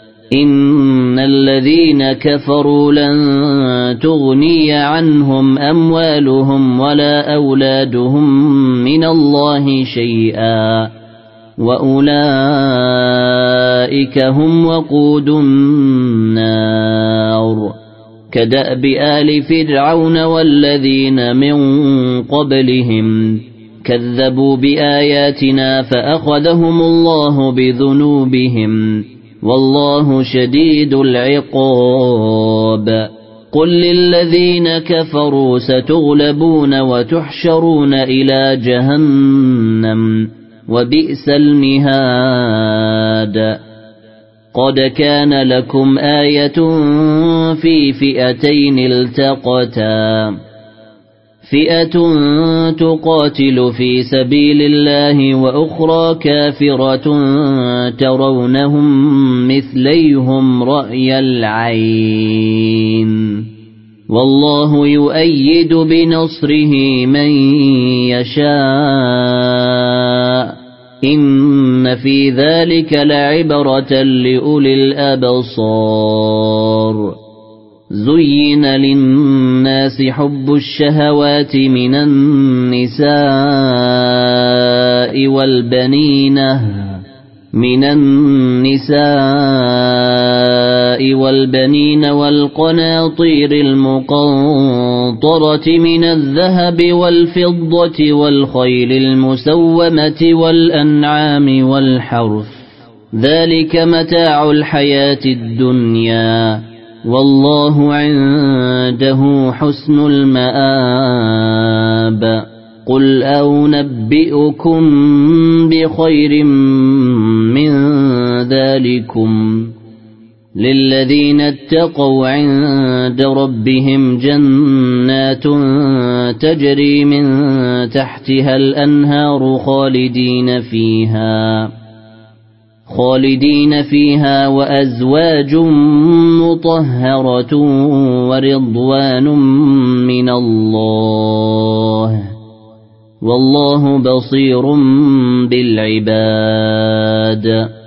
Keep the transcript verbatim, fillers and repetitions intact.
إن الذين كفروا لن تغني عنهم أموالهم ولا أولادهم من الله شيئا وأولئك هم وقود النار كدأب آل فرعون والذين من قبلهم كذبوا بآياتنا فأخذهم الله بذنوبهم والله شديد العقاب قل للذين كفروا ستغلبون وتحشرون إلى جهنم وبئس المهاد قد كان لكم آية في فئتين التقتا فئة تقاتل في سبيل الله وأخرى كافرة ترونهم مثليهم رأي العين والله يؤيد بنصره من يشاء إن في ذلك لعبرة لأولي الأبصار زين للناس حب الشهوات من النساء والبنين من النساء والبنين والقناطير المقنطرة من الذهب والفضة والخيل المسومة والأنعام والحرث ذلك متاع الحياة الدنيا والله عنده حسن المآب قل أنبئكم بخير من ذلكم للذين اتقوا عند ربهم جنات تجري من تحتها الأنهار خالدين فيها خالدين فيها وأزواج مطهرة ورضوان من الله والله بصير بالعباد